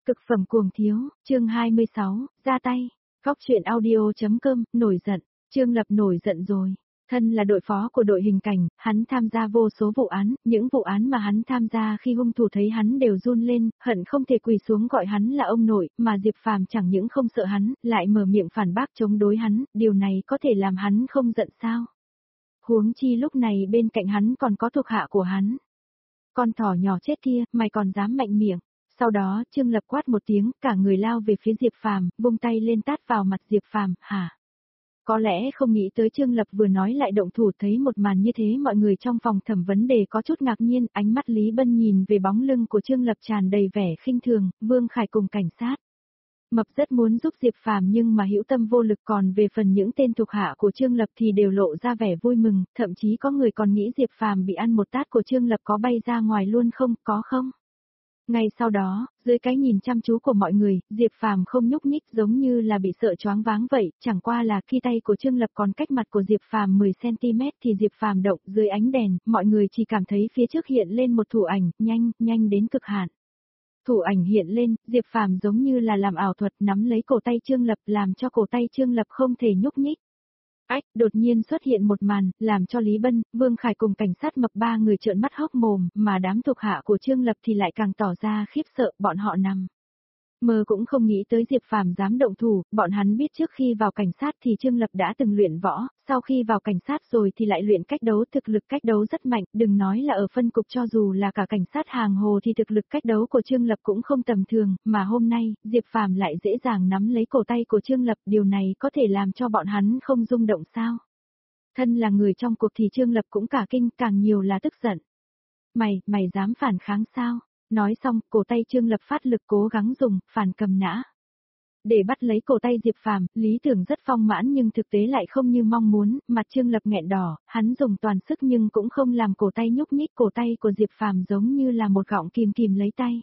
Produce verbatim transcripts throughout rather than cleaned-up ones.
Cực phẩm cuồng thiếu, chương hai mươi sáu, ra tay. Góc truyện audio.com, nổi giận. Trương Lập nổi giận rồi. Thân là đội phó của đội hình cảnh, hắn tham gia vô số vụ án, những vụ án mà hắn tham gia khi hung thủ thấy hắn đều run lên, hận không thể quỳ xuống gọi hắn là ông nội, mà Diệp Phàm chẳng những không sợ hắn, lại mở miệng phản bác chống đối hắn, điều này có thể làm hắn không giận sao? Huống chi lúc này bên cạnh hắn còn có thuộc hạ của hắn. Con thỏ nhỏ chết kia, mày còn dám mạnh miệng. Sau đó, Trương Lập quát một tiếng, cả người lao về phía Diệp Phàm, vung tay lên tát vào mặt Diệp Phàm, hả? Có lẽ không nghĩ tới Trương Lập vừa nói lại động thủ, thấy một màn như thế mọi người trong phòng thẩm vấn đề có chút ngạc nhiên, ánh mắt Lý Bân nhìn về bóng lưng của Trương Lập tràn đầy vẻ khinh thường, Vương Khải cùng cảnh sát. Mập rất muốn giúp Diệp Phàm nhưng mà hữu tâm vô lực, còn về phần những tên thuộc hạ của Trương Lập thì đều lộ ra vẻ vui mừng, thậm chí có người còn nghĩ Diệp Phàm bị ăn một tát của Trương Lập có bay ra ngoài luôn không, có không? Ngay sau đó, dưới cái nhìn chăm chú của mọi người, Diệp Phàm không nhúc nhích giống như là bị sợ choáng váng vậy, chẳng qua là khi tay của Trương Lập còn cách mặt của Diệp Phàm mười xăng ti mét thì Diệp Phàm động, dưới ánh đèn, mọi người chỉ cảm thấy phía trước hiện lên một thủ ảnh, nhanh, nhanh đến cực hạn. Thủ ảnh hiện lên, Diệp Phàm giống như là làm ảo thuật nắm lấy cổ tay Trương Lập làm cho cổ tay Trương Lập không thể nhúc nhích. Ách, đột nhiên xuất hiện một màn, làm cho Lý Bân, Vương Khải cùng cảnh sát mập ba người trợn mắt hốc mồm, mà đám thuộc hạ của Trương Lập thì lại càng tỏ ra khiếp sợ, bọn họ nằm mơ cũng không nghĩ tới Diệp Phàm dám động thủ, bọn hắn biết trước khi vào cảnh sát thì Trương Lập đã từng luyện võ, sau khi vào cảnh sát rồi thì lại luyện cách đấu, thực lực cách đấu rất mạnh, đừng nói là ở phân cục, cho dù là cả cảnh sát hàng hồ thì thực lực cách đấu của Trương Lập cũng không tầm thường, mà hôm nay, Diệp Phàm lại dễ dàng nắm lấy cổ tay của Trương Lập, điều này có thể làm cho bọn hắn không rung động sao? Thân là người trong cuộc thì Trương Lập cũng cả kinh, càng nhiều là tức giận. Mày, mày dám phản kháng sao? Nói xong, cổ tay Trương Lập phát lực cố gắng dùng, phản cầm nã. Để bắt lấy cổ tay Diệp Phàm, lý tưởng rất phong mãn nhưng thực tế lại không như mong muốn, mặt Trương Lập nghẹn đỏ, hắn dùng toàn sức nhưng cũng không làm cổ tay nhúc nhích, cổ tay của Diệp Phàm giống như là một gọng kìm kìm lấy tay.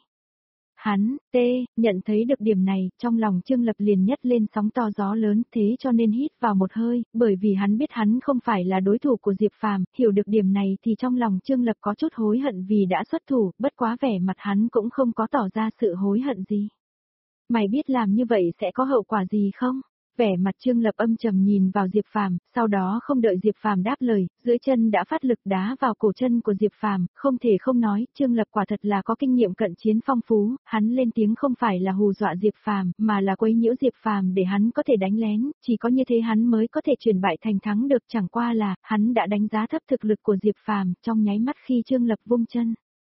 Hắn, tê, nhận thấy được điểm này, trong lòng Trương Lập liền nhấc lên sóng to gió lớn, thế cho nên hít vào một hơi, bởi vì hắn biết hắn không phải là đối thủ của Diệp Phàm, hiểu được điểm này thì trong lòng Trương Lập có chút hối hận vì đã xuất thủ, bất quá vẻ mặt hắn cũng không có tỏ ra sự hối hận gì. Mày biết làm như vậy sẽ có hậu quả gì không? Vẻ mặt Trương Lập âm trầm nhìn vào Diệp Phàm, sau đó không đợi Diệp Phàm đáp lời, dưới chân đã phát lực đá vào cổ chân của Diệp Phàm, không thể không nói, Trương Lập quả thật là có kinh nghiệm cận chiến phong phú, hắn lên tiếng không phải là hù dọa Diệp Phàm, mà là quấy nhiễu Diệp Phàm để hắn có thể đánh lén, chỉ có như thế hắn mới có thể chuyển bại thành thắng được, chẳng qua là, hắn đã đánh giá thấp thực lực của Diệp Phàm, trong nháy mắt khi Trương Lập vung chân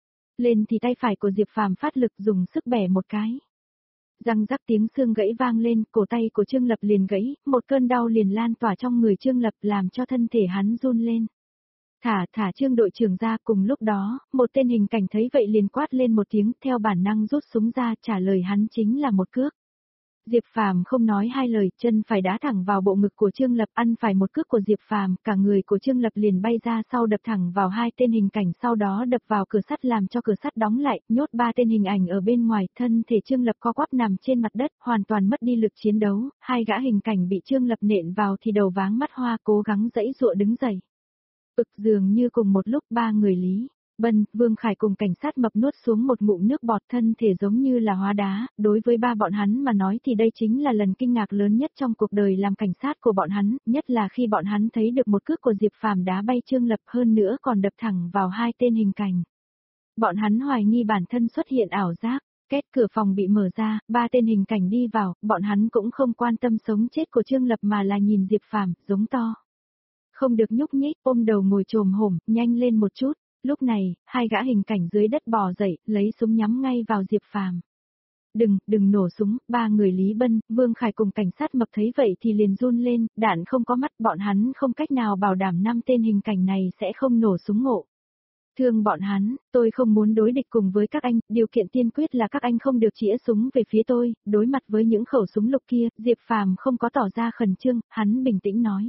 lên thì tay phải của Diệp Phàm phát lực dùng sức bẻ một cái. Răng rắc tiếng xương gãy vang lên, cổ tay của Trương Lập liền gãy, một cơn đau liền lan tỏa trong người Trương Lập làm cho thân thể hắn run lên. Thả thả Trương đội trưởng ra, cùng lúc đó, một tên hình cảnh thấy vậy liền quát lên một tiếng, theo bản năng rút súng ra, trả lời hắn chính là một cước. Diệp Phàm không nói hai lời, chân phải đá thẳng vào bộ ngực của Trương Lập, ăn phải một cước của Diệp Phàm, cả người của Trương Lập liền bay ra sau đập thẳng vào hai tên hình cảnh, sau đó đập vào cửa sắt làm cho cửa sắt đóng lại, nhốt ba tên hình ảnh ở bên ngoài, thân thể Trương Lập co quắp nằm trên mặt đất, hoàn toàn mất đi lực chiến đấu, hai gã hình cảnh bị Trương Lập nện vào thì đầu váng mắt hoa cố gắng giãy giụa đứng dậy. Ực dường như cùng một lúc ba người Lý Bân, Vương Khải cùng cảnh sát mập nuốt xuống một ngụm nước bọt, thân thể giống như là hóa đá, đối với ba bọn hắn mà nói thì đây chính là lần kinh ngạc lớn nhất trong cuộc đời làm cảnh sát của bọn hắn, nhất là khi bọn hắn thấy được một cước của Diệp Phàm đá bay Trương Lập, hơn nữa còn đập thẳng vào hai tên hình cảnh. Bọn hắn hoài nghi bản thân xuất hiện ảo giác, két cửa phòng bị mở ra, ba tên hình cảnh đi vào, bọn hắn cũng không quan tâm sống chết của Trương Lập mà là nhìn Diệp Phàm, giống to. Không được nhúc nhích, ôm đầu ngồi chồm hổm, nhanh lên một chút. Lúc này, hai gã hình cảnh dưới đất bò dậy, lấy súng nhắm ngay vào Diệp Phàm. Đừng, đừng nổ súng, ba người Lý Bân, Vương Khải cùng cảnh sát mập thấy vậy thì liền run lên, đạn không có mắt, bọn hắn không cách nào bảo đảm năm tên hình cảnh này sẽ không nổ súng ngộ. Thương bọn hắn, tôi không muốn đối địch cùng với các anh, điều kiện tiên quyết là các anh không được chĩa súng về phía tôi, đối mặt với những khẩu súng lục kia, Diệp Phàm không có tỏ ra khẩn trương, hắn bình tĩnh nói.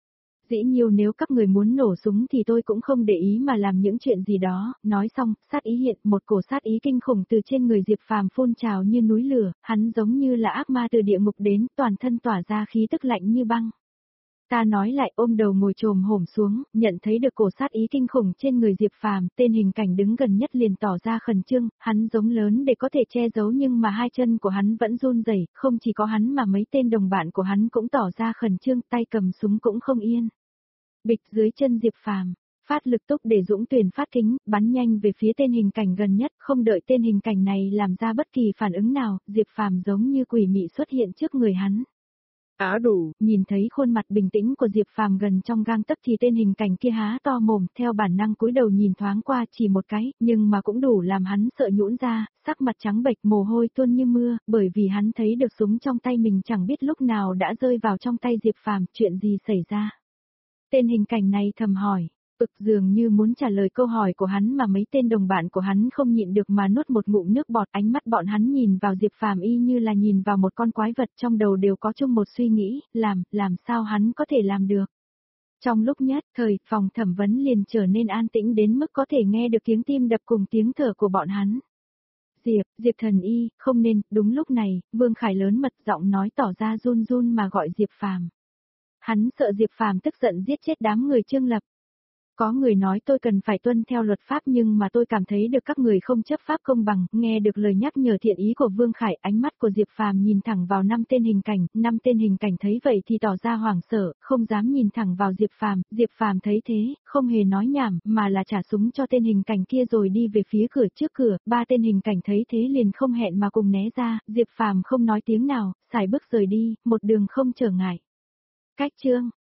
Dĩ nhiêu nếu các người muốn nổ súng thì tôi cũng không để ý mà làm những chuyện gì đó, nói xong, sát ý hiện, một cổ sát ý kinh khủng từ trên người Diệp Phàm phun trào như núi lửa, hắn giống như là ác ma từ địa ngục đến, toàn thân tỏa ra khí tức lạnh như băng. Ta nói lại ôm đầu ngồi trồm hổm xuống, nhận thấy được cổ sát ý kinh khủng trên người Diệp Phàm, tên hình cảnh đứng gần nhất liền tỏ ra khẩn trương, hắn giống lớn để có thể che giấu nhưng mà hai chân của hắn vẫn run rẩy, không chỉ có hắn mà mấy tên đồng bạn của hắn cũng tỏ ra khẩn trương, tay cầm súng cũng không yên. Bịch dưới chân Diệp Phàm, phát lực túc để Dũng Tuyền phát kính, bắn nhanh về phía tên hình cảnh gần nhất, không đợi tên hình cảnh này làm ra bất kỳ phản ứng nào, Diệp Phàm giống như quỷ mị xuất hiện trước người hắn. Á đủ, nhìn thấy khuôn mặt bình tĩnh của Diệp Phàm gần trong gang tấc thì tên hình cảnh kia há to mồm, theo bản năng cúi đầu nhìn thoáng qua chỉ một cái, nhưng mà cũng đủ làm hắn sợ nhũn ra, sắc mặt trắng bệch mồ hôi tuôn như mưa, bởi vì hắn thấy được súng trong tay mình chẳng biết lúc nào đã rơi vào trong tay Diệp Phàm, chuyện gì xảy ra. Tên hình cảnh này thầm hỏi. Ực dường như muốn trả lời câu hỏi của hắn mà mấy tên đồng bạn của hắn không nhịn được mà nuốt một ngụm nước bọt, ánh mắt bọn hắn nhìn vào Diệp Phàm y như là nhìn vào một con quái vật, trong đầu đều có chung một suy nghĩ, làm, làm sao hắn có thể làm được. Trong lúc nhất thời, phòng thẩm vấn liền trở nên an tĩnh đến mức có thể nghe được tiếng tim đập cùng tiếng thở của bọn hắn. Diệp, Diệp thần y, không nên, đúng lúc này, Vương Khải lớn mật giọng nói tỏ ra run run mà gọi Diệp Phàm. Hắn sợ Diệp Phàm tức giận giết chết đám người Trương Lập. Có người nói tôi cần phải tuân theo luật pháp nhưng mà tôi cảm thấy được các người không chấp pháp công bằng, nghe được lời nhắc nhở thiện ý của Vương Khải, ánh mắt của Diệp Phàm nhìn thẳng vào năm tên hình cảnh, năm tên hình cảnh thấy vậy thì tỏ ra hoảng sợ, không dám nhìn thẳng vào Diệp Phàm, Diệp Phàm thấy thế, không hề nói nhảm, mà là trả súng cho tên hình cảnh kia rồi đi về phía cửa. Trước cửa, ba tên hình cảnh thấy thế liền không hẹn mà cùng né ra, Diệp Phàm không nói tiếng nào, xài bước rời đi, một đường không trở ngại. Cách chương